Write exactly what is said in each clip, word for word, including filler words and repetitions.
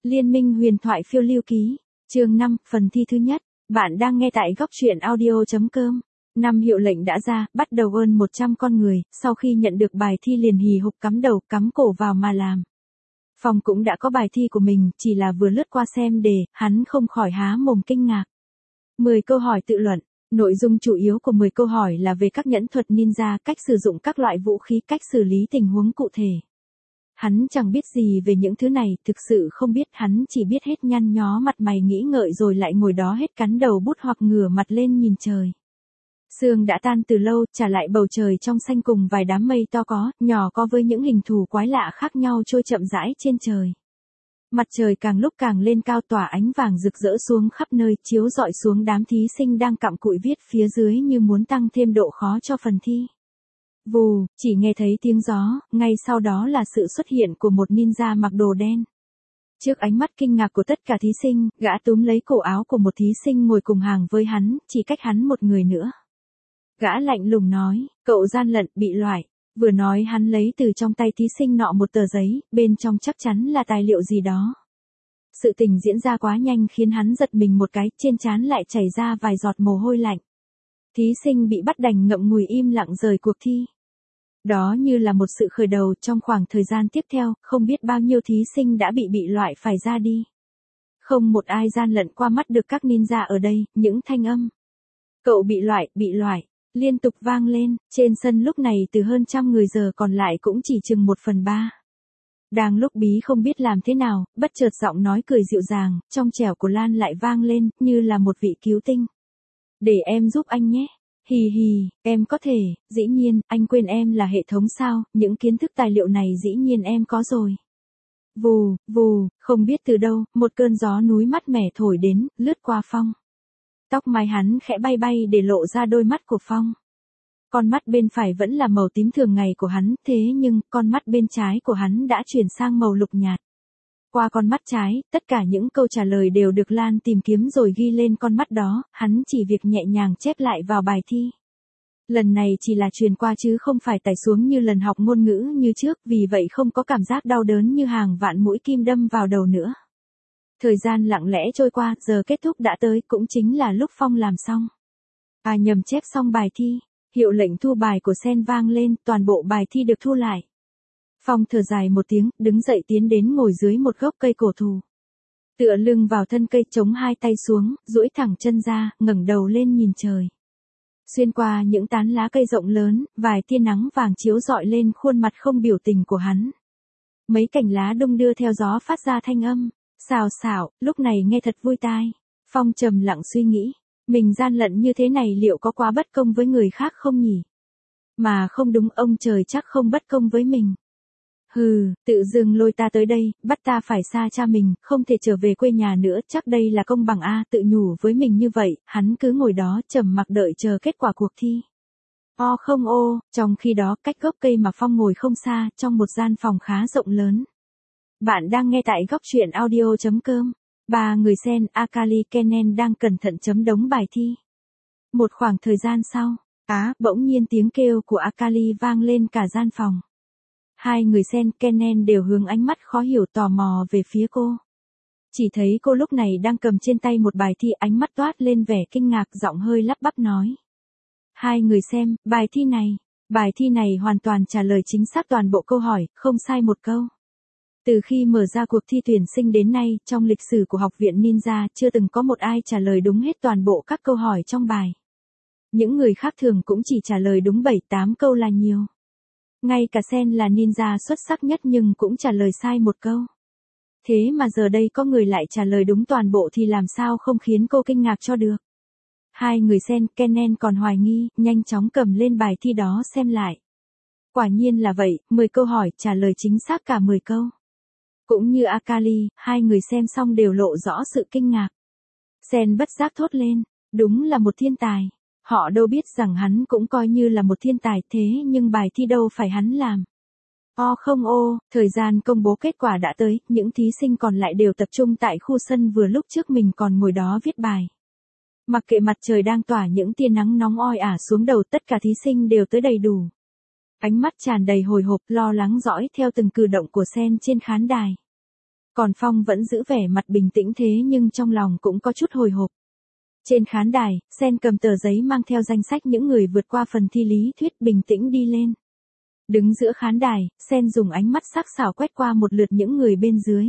Liên minh huyền thoại phiêu lưu ký, chương năm, phần thi thứ nhất. Bạn đang nghe tại góc truyện audio chấm com. Năm hiệu lệnh đã ra, bắt đầu hơn một trăm con người, sau khi nhận được bài thi liền hì hục cắm đầu, cắm cổ vào mà làm. Phong cũng đã có bài thi của mình, chỉ là vừa lướt qua xem đề, hắn không khỏi há mồm kinh ngạc. mười câu hỏi tự luận, nội dung chủ yếu của mười câu hỏi là về các nhẫn thuật ninja, cách sử dụng các loại vũ khí, cách xử lý tình huống cụ thể. Hắn chẳng biết gì về những thứ này, thực sự không biết, hắn chỉ biết hết nhăn nhó mặt mày nghĩ ngợi rồi lại ngồi đó hết cắn đầu bút hoặc ngửa mặt lên nhìn trời. Sương đã tan từ lâu, trả lại bầu trời trong xanh cùng vài đám mây to có, nhỏ có với những hình thù quái lạ khác nhau trôi chậm rãi trên trời. Mặt trời càng lúc càng lên cao tỏa ánh vàng rực rỡ xuống khắp nơi, chiếu rọi xuống đám thí sinh đang cặm cụi viết phía dưới như muốn tăng thêm độ khó cho phần thi. Vù, chỉ nghe thấy tiếng gió, ngay sau đó là sự xuất hiện của một ninja mặc đồ đen. Trước ánh mắt kinh ngạc của tất cả thí sinh, gã túm lấy cổ áo của một thí sinh ngồi cùng hàng với hắn, chỉ cách hắn một người nữa. Gã lạnh lùng nói, cậu gian lận, bị loại. Vừa nói hắn lấy từ trong tay thí sinh nọ một tờ giấy, bên trong chắc chắn là tài liệu gì đó. Sự tình diễn ra quá nhanh khiến hắn giật mình một cái, trên trán lại chảy ra vài giọt mồ hôi lạnh. Thí sinh bị bắt đành ngậm ngùi im lặng rời cuộc thi. Đó như là một sự khởi đầu, trong khoảng thời gian tiếp theo, không biết bao nhiêu thí sinh đã bị bị loại phải ra đi. Không một ai gian lận qua mắt được các ninja ở đây, những thanh âm. Cậu bị loại, bị loại, liên tục vang lên, trên sân lúc này từ hơn trăm người giờ còn lại cũng chỉ chừng một phần ba. Đang lúc bí không biết làm thế nào, bất chợt giọng nói cười dịu dàng, trong trẻo của Lan lại vang lên, như là một vị cứu tinh. Để em giúp anh nhé. Hì hì, em có thể, dĩ nhiên, anh quên em là hệ thống sao, những kiến thức tài liệu này dĩ nhiên em có rồi. Vù, vù, không biết từ đâu, một cơn gió núi mát mẻ thổi đến, lướt qua Phong. Tóc mái hắn khẽ bay bay để lộ ra đôi mắt của Phong. Con mắt bên phải vẫn là màu tím thường ngày của hắn, thế nhưng, con mắt bên trái của hắn đã chuyển sang màu lục nhạt. Qua con mắt trái, tất cả những câu trả lời đều được Lan tìm kiếm rồi ghi lên con mắt đó, hắn chỉ việc nhẹ nhàng chép lại vào bài thi. Lần này chỉ là truyền qua chứ không phải tải xuống như lần học ngôn ngữ như trước, vì vậy không có cảm giác đau đớn như hàng vạn mũi kim đâm vào đầu nữa. Thời gian lặng lẽ trôi qua, giờ kết thúc đã tới, cũng chính là lúc Phong làm xong. À nhầm, chép xong bài thi, hiệu lệnh thu bài của Sen vang lên, toàn bộ bài thi được thu lại. Phong thở dài một tiếng, đứng dậy tiến đến ngồi dưới một gốc cây cổ thụ. Tựa lưng vào thân cây, chống hai tay xuống, duỗi thẳng chân ra, ngẩng đầu lên nhìn trời. Xuyên qua những tán lá cây rộng lớn, vài tia nắng vàng chiếu rọi lên khuôn mặt không biểu tình của hắn. Mấy cành lá đung đưa theo gió phát ra thanh âm, xào xạo, lúc này nghe thật vui tai. Phong trầm lặng suy nghĩ, mình gian lận như thế này liệu có quá bất công với người khác không nhỉ? Mà không đúng, ông trời chắc không bất công với mình. Hừ, tự dưng lôi ta tới đây, bắt ta phải xa cha mình, không thể trở về quê nhà nữa, chắc đây là công bằng a, tự nhủ với mình như vậy, hắn cứ ngồi đó trầm mặc đợi chờ kết quả cuộc thi. O không ô, trong khi đó cách gốc cây mà Phong ngồi không xa, trong một gian phòng khá rộng lớn. Bạn đang nghe tại góc truyện audio chấm com. Ba người Sen, Akali, Kennen đang cẩn thận chấm đống bài thi. Một khoảng thời gian sau, á, bỗng nhiên tiếng kêu của Akali vang lên cả gian phòng. Hai người Sen, Kennen đều hướng ánh mắt khó hiểu tò mò về phía cô. Chỉ thấy cô lúc này đang cầm trên tay một bài thi, ánh mắt toát lên vẻ kinh ngạc, giọng hơi lắp bắp nói. Hai người xem, bài thi này, bài thi này hoàn toàn trả lời chính xác toàn bộ câu hỏi, không sai một câu. Từ khi mở ra cuộc thi tuyển sinh đến nay, trong lịch sử của học viện Ninja chưa từng có một ai trả lời đúng hết toàn bộ các câu hỏi trong bài. Những người khác thường cũng chỉ trả lời đúng bảy tám câu là nhiều. Ngay cả Sen là ninja xuất sắc nhất nhưng cũng trả lời sai một câu. Thế mà giờ đây có người lại trả lời đúng toàn bộ thì làm sao không khiến cô kinh ngạc cho được. Hai người Sen, Kennen còn hoài nghi, nhanh chóng cầm lên bài thi đó xem lại. Quả nhiên là vậy, mười câu hỏi trả lời chính xác cả mười câu. Cũng như Akali, hai người xem xong đều lộ rõ sự kinh ngạc. Sen bất giác thốt lên, đúng là một thiên tài. Họ đâu biết rằng hắn cũng coi như là một thiên tài, thế nhưng bài thi đâu phải hắn làm. O không ô, thời gian công bố kết quả đã tới, những thí sinh còn lại đều tập trung tại khu sân vừa lúc trước mình còn ngồi đó viết bài. Mặc kệ mặt trời đang tỏa những tia nắng nóng oi ả xuống đầu, tất cả thí sinh đều tới đầy đủ. Ánh mắt tràn đầy hồi hộp, lo lắng dõi theo từng cử động của Sen trên khán đài. Còn Phong vẫn giữ vẻ mặt bình tĩnh thế nhưng trong lòng cũng có chút hồi hộp. Trên khán đài, Sen cầm tờ giấy mang theo danh sách những người vượt qua phần thi lý thuyết bình tĩnh đi lên. Đứng giữa khán đài, Sen dùng ánh mắt sắc sảo quét qua một lượt những người bên dưới.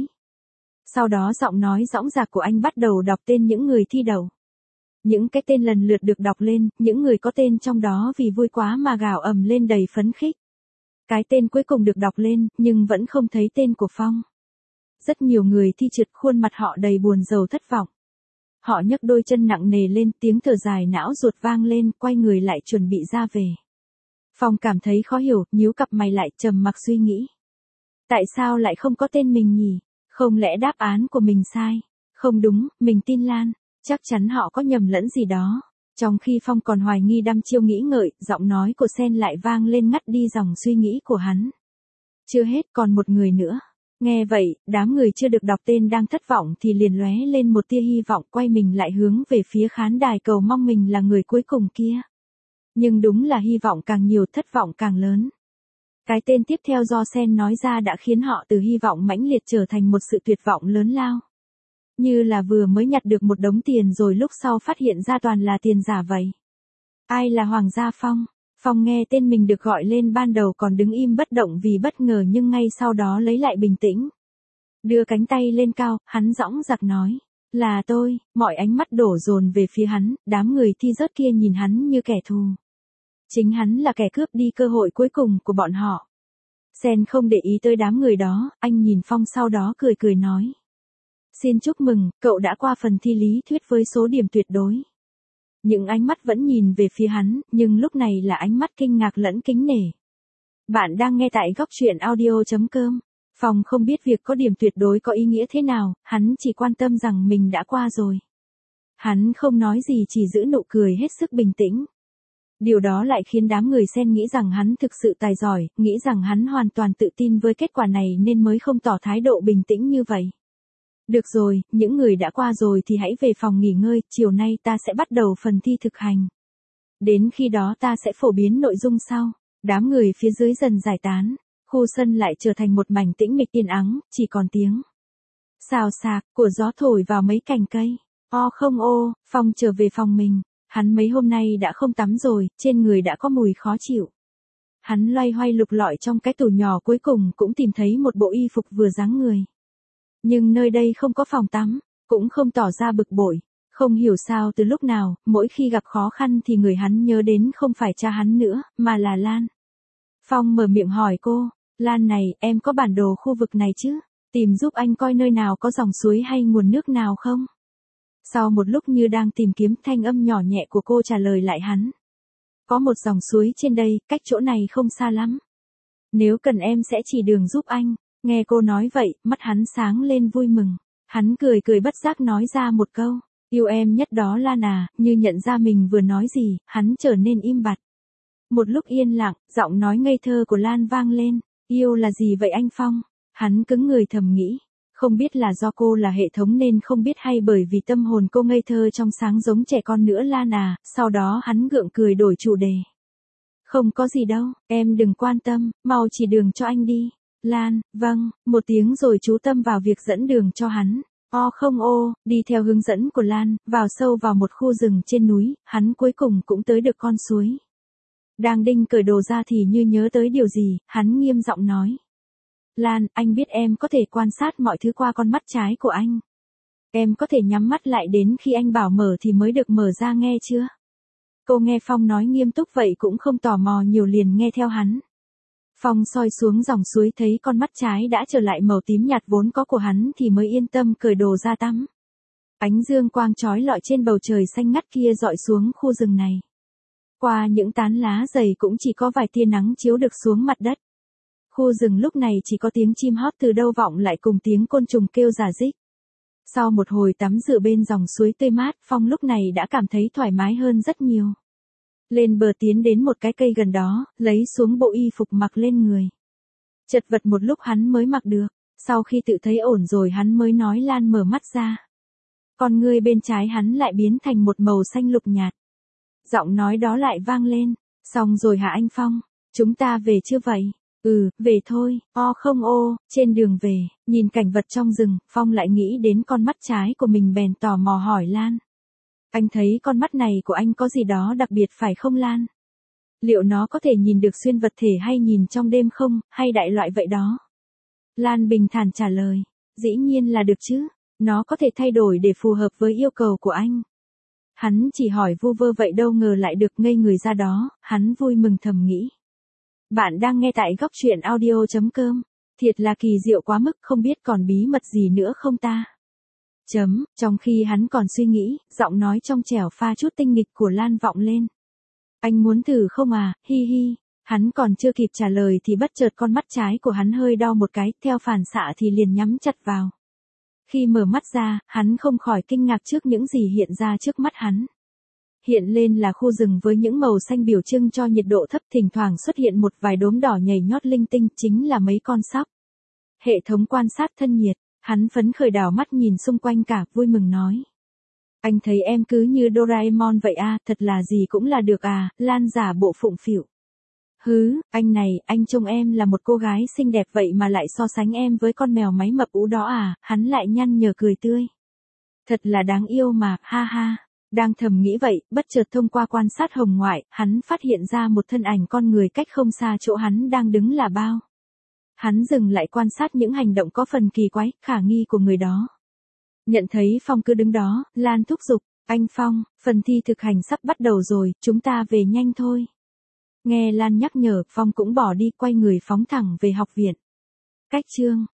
Sau đó giọng nói dõng dạc của anh bắt đầu đọc tên những người thi đậu. Những cái tên lần lượt được đọc lên, những người có tên trong đó vì vui quá mà gào ầm lên đầy phấn khích. Cái tên cuối cùng được đọc lên, nhưng vẫn không thấy tên của Phong. Rất nhiều người thi trượt, khuôn mặt họ đầy buồn rầu thất vọng. Họ nhấc đôi chân nặng nề lên, tiếng thở dài não ruột vang lên, quay người lại chuẩn bị ra về. Phong cảm thấy khó hiểu, nhíu cặp mày lại, trầm mặc suy nghĩ. Tại sao lại không có tên mình nhỉ? Không lẽ đáp án của mình sai? Không đúng, mình tin Lan. Chắc chắn họ có nhầm lẫn gì đó. Trong khi Phong còn hoài nghi đăm chiêu nghĩ ngợi, giọng nói của Sen lại vang lên ngắt đi dòng suy nghĩ của hắn. Chưa hết, còn một người nữa. Nghe vậy, đám người chưa được đọc tên đang thất vọng thì liền lóe lên một tia hy vọng, quay mình lại hướng về phía khán đài cầu mong mình là người cuối cùng kia. Nhưng đúng là hy vọng càng nhiều, thất vọng càng lớn. Cái tên tiếp theo do Sen nói ra đã khiến họ từ hy vọng mãnh liệt trở thành một sự tuyệt vọng lớn lao. Như là vừa mới nhặt được một đống tiền rồi lúc sau phát hiện ra toàn là tiền giả vậy. Ai là Hoàng Gia Phong? Phong nghe tên mình được gọi lên ban đầu còn đứng im bất động vì bất ngờ nhưng ngay sau đó lấy lại bình tĩnh. Đưa cánh tay lên cao, hắn dõng dạc nói. Là tôi, mọi ánh mắt đổ dồn về phía hắn, đám người thi rớt kia nhìn hắn như kẻ thù. Chính hắn là kẻ cướp đi cơ hội cuối cùng của bọn họ. Sen không để ý tới đám người đó, anh nhìn Phong sau đó cười cười nói. Xin chúc mừng, cậu đã qua phần thi lý thuyết với số điểm tuyệt đối. Những ánh mắt vẫn nhìn về phía hắn, nhưng lúc này là ánh mắt kinh ngạc lẫn kính nể. Bạn đang nghe tại góc truyện audio chấm com. Phong không biết việc có điểm tuyệt đối có ý nghĩa thế nào, hắn chỉ quan tâm rằng mình đã qua rồi. Hắn không nói gì, chỉ giữ nụ cười hết sức bình tĩnh. Điều đó lại khiến đám người Sen nghĩ rằng hắn thực sự tài giỏi, nghĩ rằng hắn hoàn toàn tự tin với kết quả này nên mới không tỏ thái độ bình tĩnh như vậy. Được rồi, những người đã qua rồi thì hãy về phòng nghỉ ngơi, chiều nay ta sẽ bắt đầu phần thi thực hành. Đến khi đó ta sẽ phổ biến nội dung sau. Đám người phía dưới dần giải tán, khu sân lại trở thành một mảnh tĩnh mịch yên ắng, chỉ còn tiếng xào xạc của gió thổi vào mấy cành cây. O không ô, Phong trở về phòng mình. Hắn mấy hôm nay đã không tắm rồi, trên người đã có mùi khó chịu. Hắn loay hoay lục lọi trong cái tủ nhỏ, cuối cùng cũng tìm thấy một bộ y phục vừa dáng người. Nhưng nơi đây không có phòng tắm, cũng không tỏ ra bực bội. Không hiểu sao từ lúc nào, mỗi khi gặp khó khăn thì người hắn nhớ đến không phải cha hắn nữa, mà là Lan. Phong mở miệng hỏi cô, Lan này, em có bản đồ khu vực này chứ? Tìm giúp anh coi nơi nào có dòng suối hay nguồn nước nào không? Sau một lúc như đang tìm kiếm, thanh âm nhỏ nhẹ của cô trả lời lại hắn. Có một dòng suối trên đây, cách chỗ này không xa lắm. Nếu cần em sẽ chỉ đường giúp anh. Nghe cô nói vậy, mắt hắn sáng lên vui mừng. Hắn cười cười bất giác nói ra một câu. Yêu em nhất đó Lan à, như nhận ra mình vừa nói gì, hắn trở nên im bặt. Một lúc yên lặng, giọng nói ngây thơ của Lan vang lên. Yêu là gì vậy anh Phong? Hắn cứng người thầm nghĩ. Không biết là do cô là hệ thống nên không biết hay bởi vì tâm hồn cô ngây thơ trong sáng giống trẻ con nữa Lan à, sau đó hắn gượng cười đổi chủ đề. Không có gì đâu, em đừng quan tâm, mau chỉ đường cho anh đi. Lan, vâng, một tiếng rồi chú tâm vào việc dẫn đường cho hắn. O không ô, đi theo hướng dẫn của Lan, vào sâu vào một khu rừng trên núi, hắn cuối cùng cũng tới được con suối. Đang định cởi đồ ra thì như nhớ tới điều gì, hắn nghiêm giọng nói. Lan, anh biết em có thể quan sát mọi thứ qua con mắt trái của anh. Em có thể nhắm mắt lại đến khi anh bảo mở thì mới được mở ra nghe chưa? Cô nghe Phong nói nghiêm túc vậy cũng không tò mò nhiều liền nghe theo hắn. Phong soi xuống dòng suối thấy con mắt trái đã trở lại màu tím nhạt vốn có của hắn thì mới yên tâm cởi đồ ra tắm. Ánh dương quang chói lọi trên bầu trời xanh ngắt kia dọi xuống khu rừng này. Qua những tán lá dày cũng chỉ có vài tia nắng chiếu được xuống mặt đất. Khu rừng lúc này chỉ có tiếng chim hót từ đâu vọng lại cùng tiếng côn trùng kêu rả rích. Sau một hồi tắm rửa bên dòng suối tươi mát, Phong lúc này đã cảm thấy thoải mái hơn rất nhiều. Lên bờ tiến đến một cái cây gần đó, lấy xuống bộ y phục mặc lên người. Chật vật một lúc hắn mới mặc được, sau khi tự thấy ổn rồi hắn mới nói Lan mở mắt ra. Con ngươi bên trái hắn lại biến thành một màu xanh lục nhạt. Giọng nói đó lại vang lên, xong rồi hả anh Phong, chúng ta về chưa vậy? Ừ, về thôi, o không ô, trên đường về, nhìn cảnh vật trong rừng, Phong lại nghĩ đến con mắt trái của mình bèn tò mò hỏi Lan. Anh thấy con mắt này của anh có gì đó đặc biệt phải không Lan? Liệu nó có thể nhìn được xuyên vật thể hay nhìn trong đêm không, hay đại loại vậy đó? Lan bình thản trả lời, dĩ nhiên là được chứ, nó có thể thay đổi để phù hợp với yêu cầu của anh. Hắn chỉ hỏi vu vơ vậy đâu ngờ lại được ngây người ra đó, hắn vui mừng thầm nghĩ. Bạn đang nghe tại góc truyện audio chấm com, thiệt là kỳ diệu quá mức không biết còn bí mật gì nữa không ta? Chấm, trong khi hắn còn suy nghĩ, giọng nói trong trẻo pha chút tinh nghịch của Lan vọng lên. Anh muốn thử không à, hi hi. Hắn còn chưa kịp trả lời thì bất chợt con mắt trái của hắn hơi đau một cái, theo phản xạ thì liền nhắm chặt vào. Khi mở mắt ra, hắn không khỏi kinh ngạc trước những gì hiện ra trước mắt hắn. Hiện lên là khu rừng với những màu xanh biểu trưng cho nhiệt độ thấp, thỉnh thoảng xuất hiện một vài đốm đỏ nhảy nhót linh tinh, chính là mấy con sóc. Hệ thống quan sát thân nhiệt, hắn phấn khởi đảo mắt nhìn xung quanh cả, vui mừng nói. Anh thấy em cứ như Doraemon vậy à, thật là gì cũng là được à, Lan giả bộ phụng phịu. Hứ, anh này, anh trông em là một cô gái xinh đẹp vậy mà lại so sánh em với con mèo máy mập ú đó à, hắn lại nhăn nhở cười tươi. Thật là đáng yêu mà, ha ha. Đang thầm nghĩ vậy, bất chợt thông qua quan sát hồng ngoại, hắn phát hiện ra một thân ảnh con người cách không xa chỗ hắn đang đứng là bao. Hắn dừng lại quan sát những hành động có phần kỳ quái, khả nghi của người đó. Nhận thấy Phong cứ đứng đó, Lan thúc giục, anh Phong, phần thi thực hành sắp bắt đầu rồi, chúng ta về nhanh thôi. Nghe Lan nhắc nhở, Phong cũng bỏ đi quay người phóng thẳng về học viện. Cách chương